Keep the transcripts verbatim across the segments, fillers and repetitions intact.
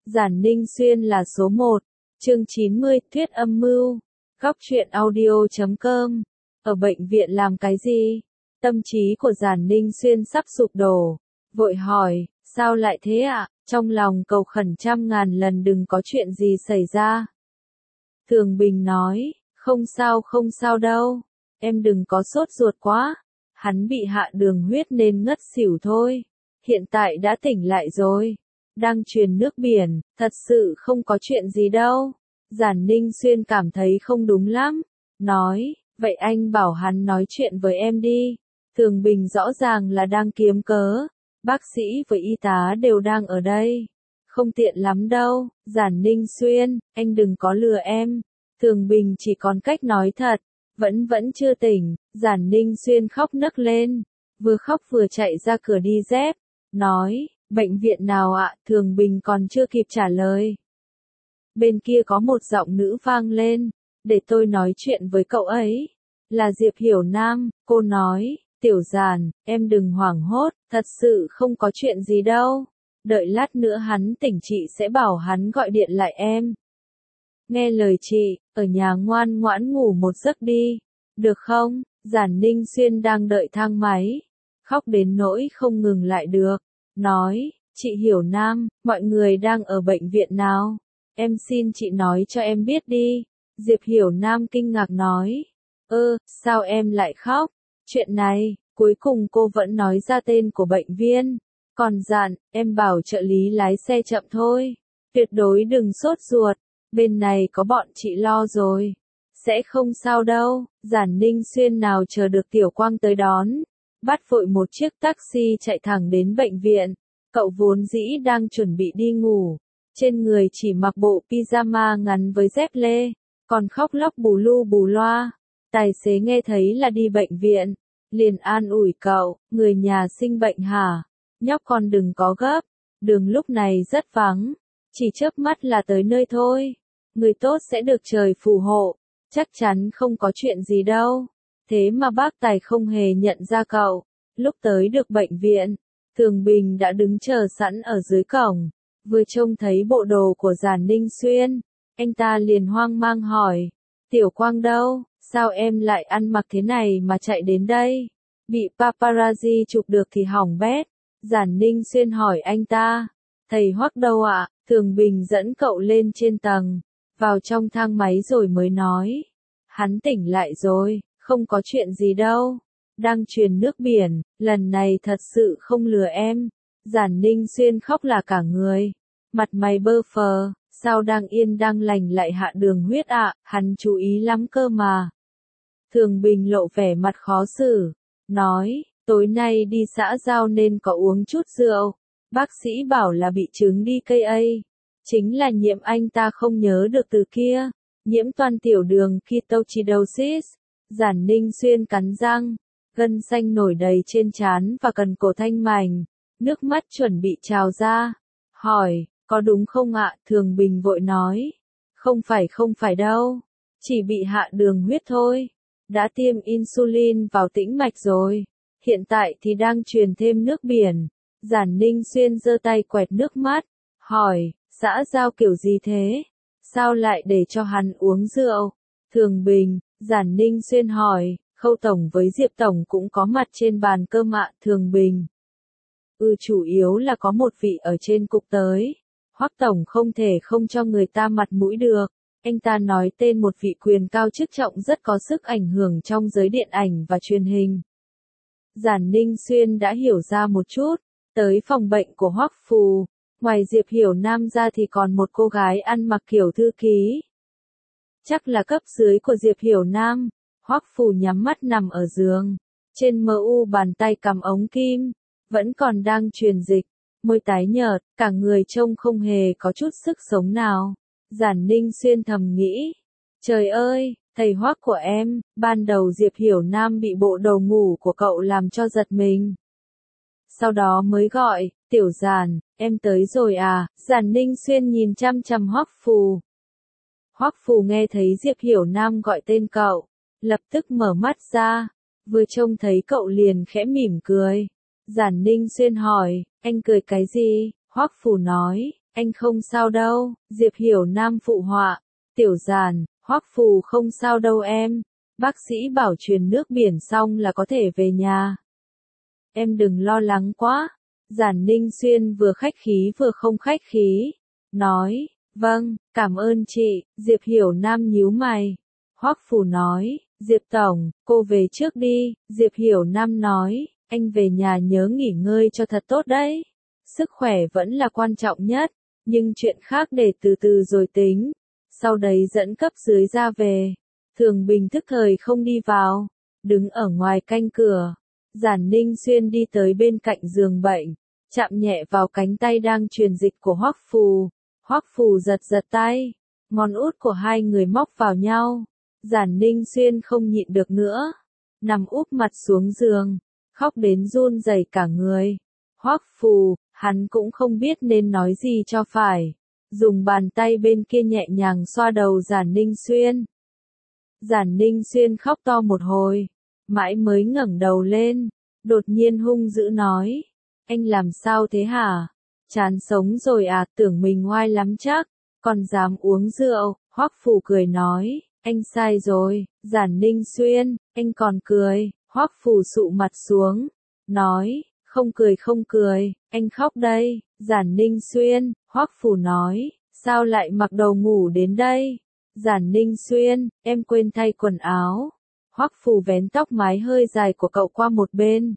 Giản Ninh Xuyên là số một. Chương chín mươi, Thuyết âm mưu. Góc truyện audio chấm com. Ở bệnh viện làm cái gì? Tâm trí của Giản Ninh Xuyên sắp sụp đổ. Vội hỏi, sao lại thế ạ? Trong lòng cầu khẩn trăm ngàn lần đừng có chuyện gì xảy ra. Thường Bình nói, không sao không sao đâu. Em đừng có sốt ruột quá. Hắn bị hạ đường huyết nên ngất xỉu thôi. Hiện tại đã tỉnh lại rồi. Đang truyền nước biển, thật sự không có chuyện gì đâu. Giản Ninh Xuyên cảm thấy không đúng lắm. Nói, vậy anh bảo hắn nói chuyện với em đi. Thường Bình rõ ràng là đang kiếm cớ. Bác sĩ với y tá đều đang ở đây. Không tiện lắm đâu. Giản Ninh Xuyên, anh đừng có lừa em. Thường Bình chỉ còn cách nói thật. Vẫn vẫn chưa tỉnh. Giản Ninh Xuyên khóc nấc lên. Vừa khóc vừa chạy ra cửa đi dép. Nói, bệnh viện nào ạ? Thường Bình còn chưa kịp trả lời. Bên kia có một giọng nữ vang lên. Để tôi nói chuyện với cậu ấy. Là Diệp Hiểu Nam. Cô nói, Tiểu Giản, em đừng hoảng hốt. Thật sự không có chuyện gì đâu. Đợi lát nữa hắn tỉnh chị sẽ bảo hắn gọi điện lại em. Nghe lời chị, ở nhà ngoan ngoãn ngủ một giấc đi. Được không? Giản Ninh Xuyên đang đợi thang máy. Khóc đến nỗi không ngừng lại được. Nói, chị Hiểu Nam, mọi người đang ở bệnh viện nào? Em xin chị nói cho em biết đi. Diệp Hiểu Nam kinh ngạc nói. Ơ, sao em lại khóc? Chuyện này, cuối cùng cô vẫn nói ra tên của bệnh viên. Còn dặn, em bảo trợ lý lái xe chậm thôi. Tuyệt đối đừng sốt ruột. Bên này có bọn chị lo rồi. Sẽ không sao đâu. Giản Ninh Xuyên nào chờ được Tiểu Quang tới đón. Bắt vội một chiếc taxi chạy thẳng đến bệnh viện. Cậu vốn dĩ đang chuẩn bị đi ngủ. Trên người chỉ mặc bộ pyjama ngắn với dép lê. Còn khóc lóc bù lu bù loa. Tài xế nghe thấy là đi bệnh viện. Liền an ủi cậu, người nhà sinh bệnh hả? Nhóc con đừng có gấp. Đường lúc này rất vắng. Chỉ chớp mắt là tới nơi thôi. Người tốt sẽ được trời phù hộ. Chắc chắn không có chuyện gì đâu. Thế mà bác Tài không hề nhận ra cậu. Lúc tới được bệnh viện, Thường Bình đã đứng chờ sẵn ở dưới cổng. Vừa trông thấy bộ đồ của Giản Ninh Xuyên, anh ta liền hoang mang hỏi. Tiểu Quang đâu? Sao em lại ăn mặc thế này mà chạy đến đây? Bị paparazzi chụp được thì hỏng bét. Giản Ninh Xuyên hỏi anh ta. Thầy Hoắc đâu ạ? Thường Bình dẫn cậu lên trên tầng. Vào trong thang máy rồi mới nói. Hắn tỉnh lại rồi, không có chuyện gì đâu. Đang truyền nước biển, lần này thật sự không lừa em. Giản Ninh Xuyên khóc là cả người. Mặt mày bơ phờ, sao đang yên đang lành lại hạ đường huyết ạ, à? Hắn chú ý lắm cơ mà. Thường Bình lộ vẻ mặt khó xử. Nói, tối nay đi xã giao nên có uống chút rượu. Bác sĩ bảo là bị chứng đê ca a. Chính là nhiễm anh ta không nhớ được từ kia. Nhiễm toàn tiểu đường ketoacidosis. Giản Ninh Xuyên cắn răng. Gân xanh nổi đầy trên trán và cần cổ thanh mảnh. Nước mắt chuẩn bị trào ra. Hỏi, có đúng không ạ? Thường Bình vội nói. Không phải không phải đâu. Chỉ bị hạ đường huyết thôi. Đã tiêm insulin vào tĩnh mạch rồi. Hiện tại thì đang truyền thêm nước biển. Giản Ninh Xuyên giơ tay quẹt nước mắt. Hỏi, xã giao kiểu gì thế? Sao lại để cho hắn uống rượu? Thường Bình, Giản Ninh Xuyên hỏi. Khâu Tổng với Diệp Tổng cũng có mặt trên bàn cơm ạ. Thường Bình. Ừ, chủ yếu là có một vị ở trên cục tới. Hoắc Tổng không thể không cho người ta mặt mũi được. Anh ta nói tên một vị quyền cao chức trọng rất có sức ảnh hưởng trong giới điện ảnh và truyền hình. Giản Ninh Xuyên đã hiểu ra một chút. Tới phòng bệnh của Hoắc Phù. Ngoài Diệp Hiểu Nam ra thì còn một cô gái ăn mặc kiểu thư ký. Chắc là cấp dưới của Diệp Hiểu Nam. Hoắc Phù nhắm mắt nằm ở giường. Trên mờ u bàn tay cầm ống kim. Vẫn còn đang truyền dịch. Môi tái nhợt, cả người trông không hề có chút sức sống nào. Giản Ninh Xuyên thầm nghĩ. Trời ơi, thầy Hoắc của em, ban đầu Diệp Hiểu Nam bị bộ đồ ngủ của cậu làm cho giật mình. Sau đó mới gọi, Tiểu Giản, em tới rồi à? Giản Ninh Xuyên nhìn chăm chăm Hoắc Phù. Hoắc Phù nghe thấy Diệp Hiểu Nam gọi tên cậu. Lập tức mở mắt ra. Vừa trông thấy cậu liền khẽ mỉm cười. Giản Ninh Xuyên hỏi, anh cười cái gì? Hoắc Phù nói, anh không sao đâu, Diệp Hiểu Nam phụ họa. Tiểu Giản, Hoắc Phù không sao đâu em. Bác sĩ bảo truyền nước biển xong là có thể về nhà. Em đừng lo lắng quá. Giản Ninh Xuyên vừa khách khí vừa không khách khí. Nói, vâng, cảm ơn chị. Diệp Hiểu Nam nhíu mày. Hoắc Phù nói, Diệp Tổng, cô về trước đi. Diệp Hiểu Nam nói, anh về nhà nhớ nghỉ ngơi cho thật tốt đấy. Sức khỏe vẫn là quan trọng nhất, nhưng chuyện khác để từ từ rồi tính. Sau đấy dẫn cấp dưới ra về. Thường Bình thức thời không đi vào, đứng ở ngoài canh cửa. Giản Ninh Xuyên đi tới bên cạnh giường bệnh, chạm nhẹ vào cánh tay đang truyền dịch của Hoắc Phù. Hoắc Phù giật giật tay, ngón út của hai người móc vào nhau. Giản Ninh Xuyên không nhịn được nữa, nằm úp mặt xuống giường, khóc đến run rẩy cả người. Hoắc Phù, hắn cũng không biết nên nói gì cho phải, dùng bàn tay bên kia nhẹ nhàng xoa đầu Giản Ninh Xuyên. Giản Ninh Xuyên khóc to một hồi, mãi mới ngẩng đầu lên, đột nhiên hung dữ nói, anh làm sao thế hả? Chán sống rồi à, tưởng mình oai lắm chắc, còn dám uống rượu. Hoắc Phù cười nói, anh sai rồi. Giản Ninh Xuyên, anh còn cười. Hoắc Phù sụ mặt xuống, nói, không cười không cười, anh khóc đây. Giản Ninh Xuyên, Hoắc Phù nói, sao lại mặc đồ ngủ đến đây? Giản Ninh Xuyên, em quên thay quần áo. Hoắc Phù vén tóc mái hơi dài của cậu qua một bên,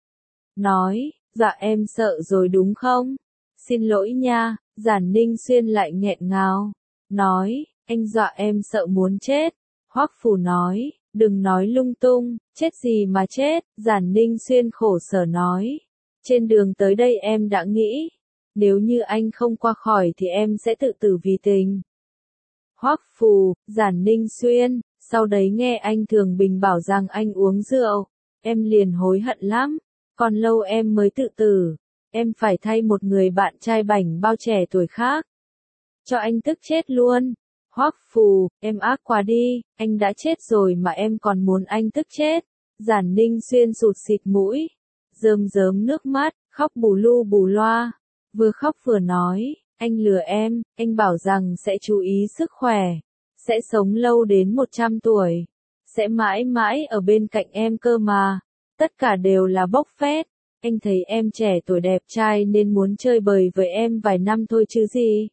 nói, dạ em sợ rồi đúng không? Xin lỗi nha. Giản Ninh Xuyên lại nghẹn ngào, nói, anh dọa em sợ muốn chết. Hoắc Phù nói, đừng nói lung tung, chết gì mà chết. Giản Ninh Xuyên khổ sở nói, trên đường tới đây em đã nghĩ, nếu như anh không qua khỏi thì em sẽ tự tử vì tình. Hoắc Phù, Giản Ninh Xuyên, sau đấy nghe anh Thường Bình bảo rằng anh uống rượu, em liền hối hận lắm, còn lâu em mới tự tử, em phải thay một người bạn trai bảnh bao trẻ tuổi khác. Cho anh tức chết luôn. Hoắc Phù, em ác quá đi, anh đã chết rồi mà em còn muốn anh tức chết. Giản Ninh Xuyên sụt xịt mũi, rơm rớm nước mắt, khóc bù lu bù loa, vừa khóc vừa nói, anh lừa em, anh bảo rằng sẽ chú ý sức khỏe, sẽ sống lâu đến một trăm tuổi, sẽ mãi mãi ở bên cạnh em cơ mà, tất cả đều là bốc phét, anh thấy em trẻ tuổi đẹp trai nên muốn chơi bời với em vài năm thôi chứ gì.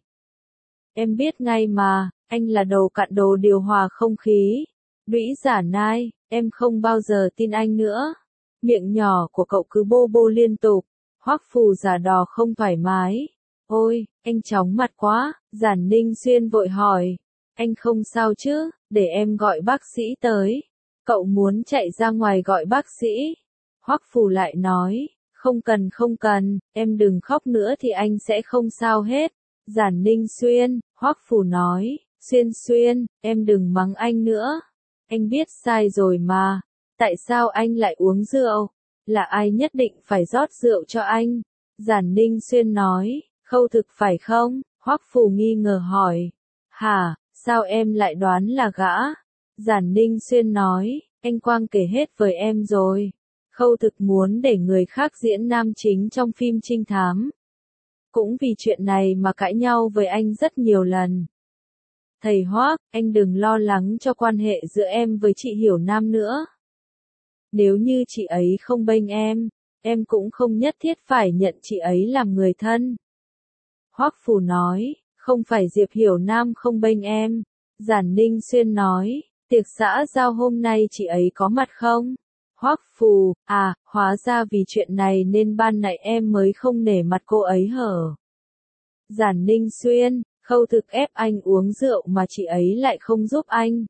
Em biết ngay mà, anh là đầu cặn đồ điều hòa không khí. Lũy Giả Nai, em không bao giờ tin anh nữa. Miệng nhỏ của cậu cứ bô bô liên tục. Hoắc Phù giả đò không thoải mái. Ôi, anh chóng mặt quá. Giản Ninh Xuyên vội hỏi. Anh không sao chứ, để em gọi bác sĩ tới. Cậu muốn chạy ra ngoài gọi bác sĩ. Hoắc Phù lại nói, không cần không cần, em đừng khóc nữa thì anh sẽ không sao hết. Giản Ninh Xuyên, Hoắc Phù nói, Xuyên Xuyên, em đừng mắng anh nữa. Anh biết sai rồi mà. Tại sao anh lại uống rượu? Là ai nhất định phải rót rượu cho anh? Giản Ninh Xuyên nói, Khâu Thực phải không? Hoắc Phù nghi ngờ hỏi. Hả, sao em lại đoán là gã? Giản Ninh Xuyên nói, anh Quang kể hết với em rồi. Khâu Thực muốn để người khác diễn nam chính trong phim trinh thám. Cũng vì chuyện này mà cãi nhau với anh rất nhiều lần. Thầy Hoắc, anh đừng lo lắng cho quan hệ giữa em với chị Hiểu Nam nữa. Nếu như chị ấy không bênh em, em cũng không nhất thiết phải nhận chị ấy làm người thân. Hoắc Phù nói, không phải Diệp Hiểu Nam không bênh em. Giản Ninh Xuyên nói, tiệc xã giao hôm nay chị ấy có mặt không? Hoắc Phù, à, hóa ra vì chuyện này nên ban nãy em mới không nể mặt cô ấy hở. Giản Ninh Xuyên, Khâu Thực ép anh uống rượu mà chị ấy lại không giúp anh.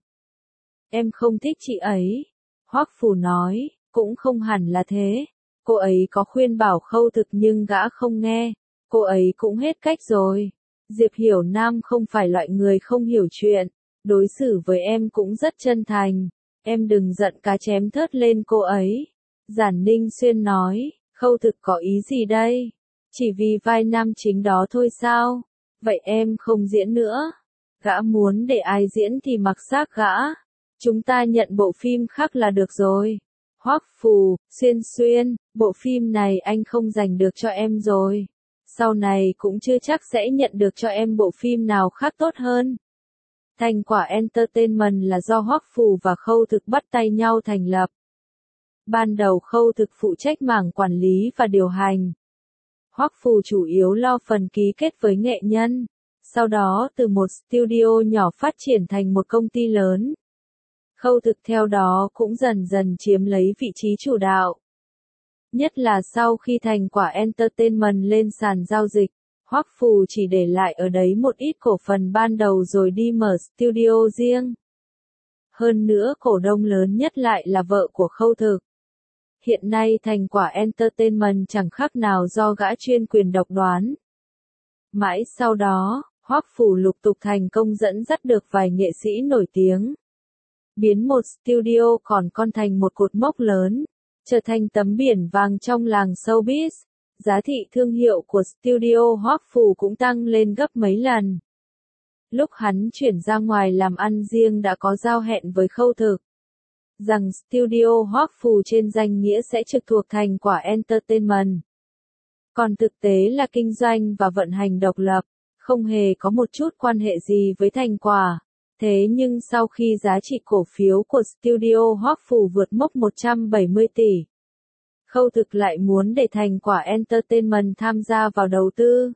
Em không thích chị ấy. Hoắc Phù nói, cũng không hẳn là thế. Cô ấy có khuyên bảo Khâu Thực nhưng gã không nghe. Cô ấy cũng hết cách rồi. Diệp Hiểu Nam không phải loại người không hiểu chuyện. Đối xử với em cũng rất chân thành. Em đừng giận cá chém thớt lên cô ấy. Giản Ninh Xuyên nói, Khâu Thực có ý gì đây? Chỉ vì vai nam chính đó thôi sao? Vậy em không diễn nữa. Gã muốn để ai diễn thì mặc xác gã. Chúng ta nhận bộ phim khác là được rồi. Hoắc Phù, Xuyên Xuyên, bộ phim này anh không dành được cho em rồi. sau này cũng chưa chắc sẽ nhận được cho em bộ phim nào khác tốt hơn. Thành Quả Entertainment là do Hoắc Phù và Khâu Thực bắt tay nhau thành lập. Ban đầu Khâu Thực phụ trách mảng quản lý và điều hành. Hoắc Phù chủ yếu lo phần ký kết với nghệ nhân. Sau đó từ một studio nhỏ phát triển thành một công ty lớn. Khâu Thực theo đó cũng dần dần chiếm lấy vị trí chủ đạo. Nhất là sau khi Thành Quả Entertainment lên sàn giao dịch, Hoắc Phù chỉ để lại ở đấy một ít cổ phần ban đầu rồi đi mở studio riêng. Hơn nữa cổ đông lớn nhất lại là vợ của Khâu Thực. Hiện nay Thành Quả Entertainment chẳng khác nào do gã chuyên quyền độc đoán. Mãi sau đó, Hoắc Phù lục tục thành công dẫn dắt được vài nghệ sĩ nổi tiếng. Biến một studio còn con thành một cột mốc lớn, trở thành tấm biển vàng trong làng showbiz. Giá trị thương hiệu của studio Hoắc Phù cũng tăng lên gấp mấy lần. Lúc hắn chuyển ra ngoài làm ăn riêng đã có giao hẹn với Khâu Thực rằng studio Hoắc Phù trên danh nghĩa sẽ trực thuộc Thành Quả Entertainment. Còn thực tế là kinh doanh và vận hành độc lập, không hề có một chút quan hệ gì với Thành Quả. Thế nhưng sau khi giá trị cổ phiếu của studio Hoắc Phù vượt mốc một trăm bảy mươi tỷ, Khâu Thực lại muốn để Thành Quả Entertainment tham gia vào đầu tư.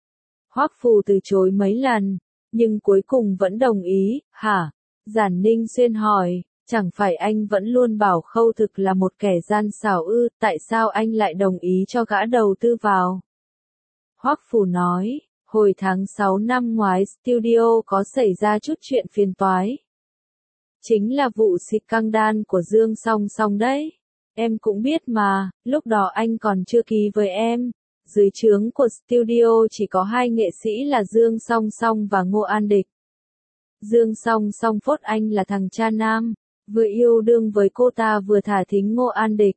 Hoắc Phù từ chối mấy lần, nhưng cuối cùng vẫn đồng ý. Hả? Giản Ninh Xuyên hỏi, chẳng phải anh vẫn luôn bảo Khâu Thực là một kẻ gian xảo ư, tại sao anh lại đồng ý cho gã đầu tư vào? Hoắc Phù nói, hồi tháng sáu năm ngoái studio có xảy ra chút chuyện phiền toái. Chính là vụ scandal của Dương Song Song đấy. Em cũng biết mà, lúc đó anh còn chưa ký với em. Dưới trướng của studio chỉ có hai nghệ sĩ là Dương Song Song và Ngô An Địch. Dương Song Song phốt anh là thằng cha nam, vừa yêu đương với cô ta vừa thả thính Ngô An Địch.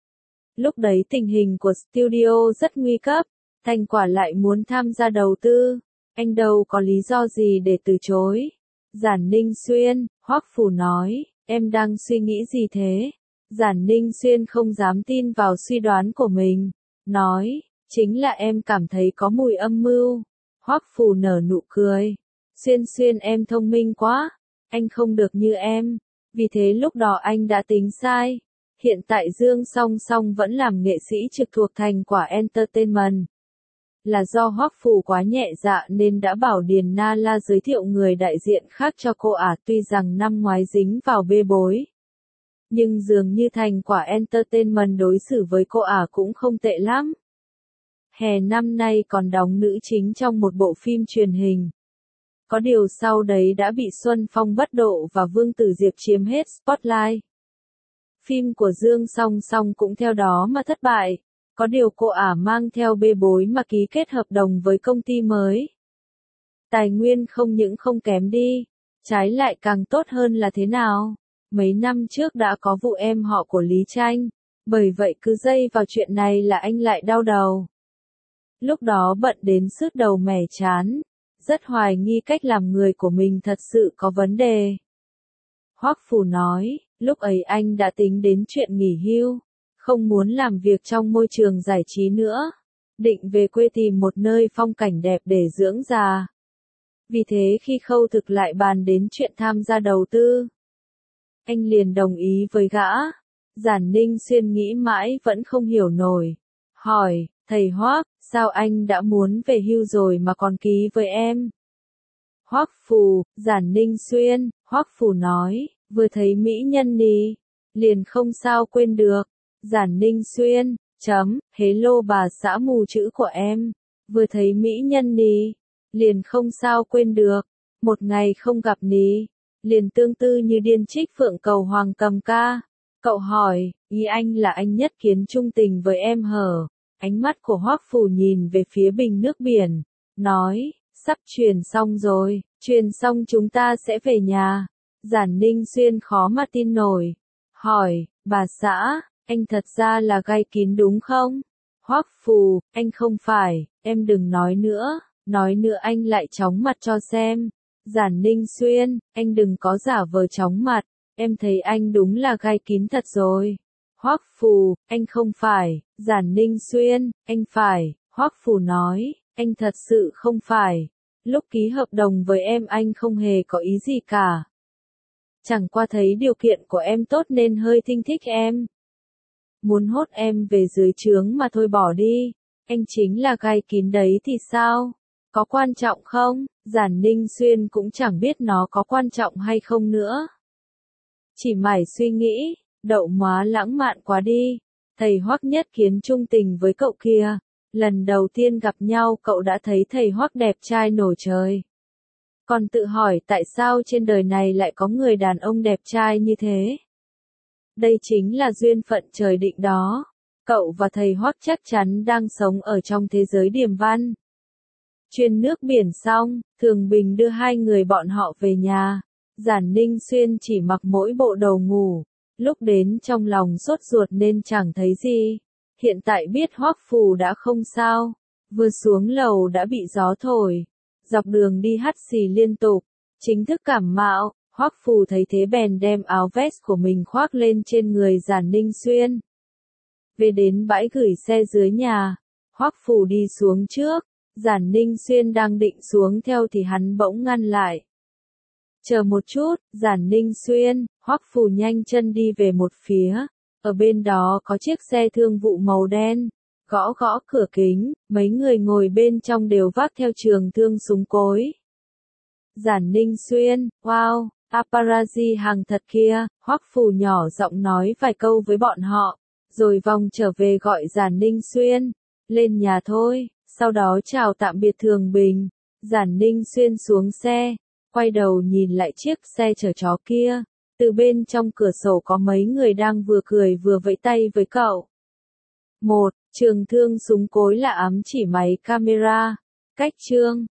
Lúc đấy tình hình của studio rất nguy cấp, Thành Quả lại muốn tham gia đầu tư, anh đâu có lý do gì để từ chối. Giản Ninh Xuyên, Hoắc Phù nói, em đang suy nghĩ gì thế? Giản Ninh Xuyên không dám tin vào suy đoán của mình, nói, chính là em cảm thấy có mùi âm mưu. Hoắc Phù nở nụ cười, Xuyên Xuyên em thông minh quá, anh không được như em, vì thế lúc đó anh đã tính sai. Hiện tại Dương Song Song vẫn làm nghệ sĩ trực thuộc Thành Quả Entertainment. Là do Hoắc Phù quá nhẹ dạ nên đã bảo Điền Na La giới thiệu người đại diện khác cho cô ả, tuy rằng năm ngoái dính vào bê bối. Nhưng dường như Thành Quả Entertainment đối xử với cô ả cũng không tệ lắm. Hè năm nay còn đóng nữ chính trong một bộ phim truyền hình. Có điều sau đấy đã bị Xuân Phong Bất Độ và Vương Tử Diệp chiếm hết spotlight. Phim của Dương Song Song cũng theo đó mà thất bại. Có điều cô ả mang theo bê bối mà ký kết hợp đồng với công ty mới. Tài nguyên không những không kém đi, trái lại càng tốt hơn là thế nào? Mấy năm trước đã có vụ em họ của Lý Tranh, bởi vậy cứ dây vào chuyện này là anh lại đau đầu. Lúc đó bận đến sứt đầu mẻ chán, rất hoài nghi cách làm người của mình thật sự có vấn đề. Hoắc Phù nói, lúc ấy anh đã tính đến chuyện nghỉ hưu, không muốn làm việc trong môi trường giải trí nữa, định về quê tìm một nơi phong cảnh đẹp để dưỡng già. Vì thế khi Khâu Thực lại bàn đến chuyện tham gia đầu tư, anh liền đồng ý với gã. Giản Ninh Xuyên nghĩ mãi vẫn không hiểu nổi, hỏi, thầy Hoắc, sao anh đã muốn về hưu rồi mà còn ký với em? Hoắc Phù, Giản Ninh Xuyên, Hoắc Phù nói, vừa thấy mỹ nhân đi, liền không sao quên được. Giản Ninh Xuyên, chấm, hello bà xã mù chữ của em, vừa thấy mỹ nhân đi, liền không sao quên được, một ngày không gặp ní, liền tương tư như điên trích phượng cầu hoàng cầm ca. Cậu hỏi, ý anh là anh nhất kiến trung tình với em hở? Ánh mắt của Hoắc Phù nhìn về phía bình nước biển, nói, sắp truyền xong rồi, truyền xong chúng ta sẽ về nhà. Giản Ninh Xuyên khó mà tin nổi, hỏi, bà xã, anh thật ra là gai kín đúng không? Hoắc Phù, anh không phải, em đừng nói nữa, nói nữa anh lại chóng mặt cho xem. Giản Ninh Xuyên, anh đừng có giả vờ chóng mặt, em thấy anh đúng là gai kín thật rồi. Hoắc Phù, anh không phải. Giản Ninh Xuyên, anh phải. Hoắc Phù nói, anh thật sự không phải. Lúc ký hợp đồng với em anh không hề có ý gì cả. Chẳng qua thấy điều kiện của em tốt nên hơi thinh thích em. Muốn hốt em về dưới trướng mà thôi bỏ đi. Anh chính là gai kín đấy thì sao? Có quan trọng không? Giản Ninh Xuyên cũng chẳng biết nó có quan trọng hay không nữa. Chỉ mải suy nghĩ, Đậu Móa lãng mạn quá đi. Thầy Hoắc nhất kiến trung tình với cậu kia. Lần đầu tiên gặp nhau cậu đã thấy thầy Hoắc đẹp trai nổi trời. Còn tự hỏi tại sao trên đời này lại có người đàn ông đẹp trai như thế. Đây chính là duyên phận trời định đó. Cậu và thầy Hoắc chắc chắn đang sống ở trong thế giới điềm văn. Chuyên nước biển xong, Thường Bình đưa hai người bọn họ về nhà. Giản Ninh Xuyên chỉ mặc mỗi bộ đồ ngủ. Lúc đến trong lòng sốt ruột nên chẳng thấy gì. Hiện tại biết Hoắc Phù đã không sao. Vừa xuống lầu đã bị gió thổi. Dọc đường đi hắt xì liên tục. Chính thức cảm mạo. Hoắc Phù thấy thế bèn đem áo vest của mình khoác lên trên người Giản Ninh Xuyên. Về đến bãi gửi xe dưới nhà. Hoắc Phù đi xuống trước. Giản Ninh Xuyên đang định xuống theo thì hắn bỗng ngăn lại. Chờ một chút, Giản Ninh Xuyên. Hoắc Phù nhanh chân đi về một phía. Ở bên đó có chiếc xe thương vụ màu đen. Gõ gõ cửa kính, mấy người ngồi bên trong đều vác theo trường thương súng cối. Giản Ninh Xuyên, wow, paparazzi hàng thật kia. Hoắc Phù nhỏ giọng nói vài câu với bọn họ, rồi vòng trở về gọi Giản Ninh Xuyên. Lên nhà thôi, sau đó chào tạm biệt Thường Bình. Giản Ninh Xuyên xuống xe, quay đầu nhìn lại chiếc xe chở chó kia. Từ bên trong cửa sổ có mấy người đang vừa cười vừa vẫy tay với cậu. Một, trường thương súng cối là ám chỉ máy camera. Cách chương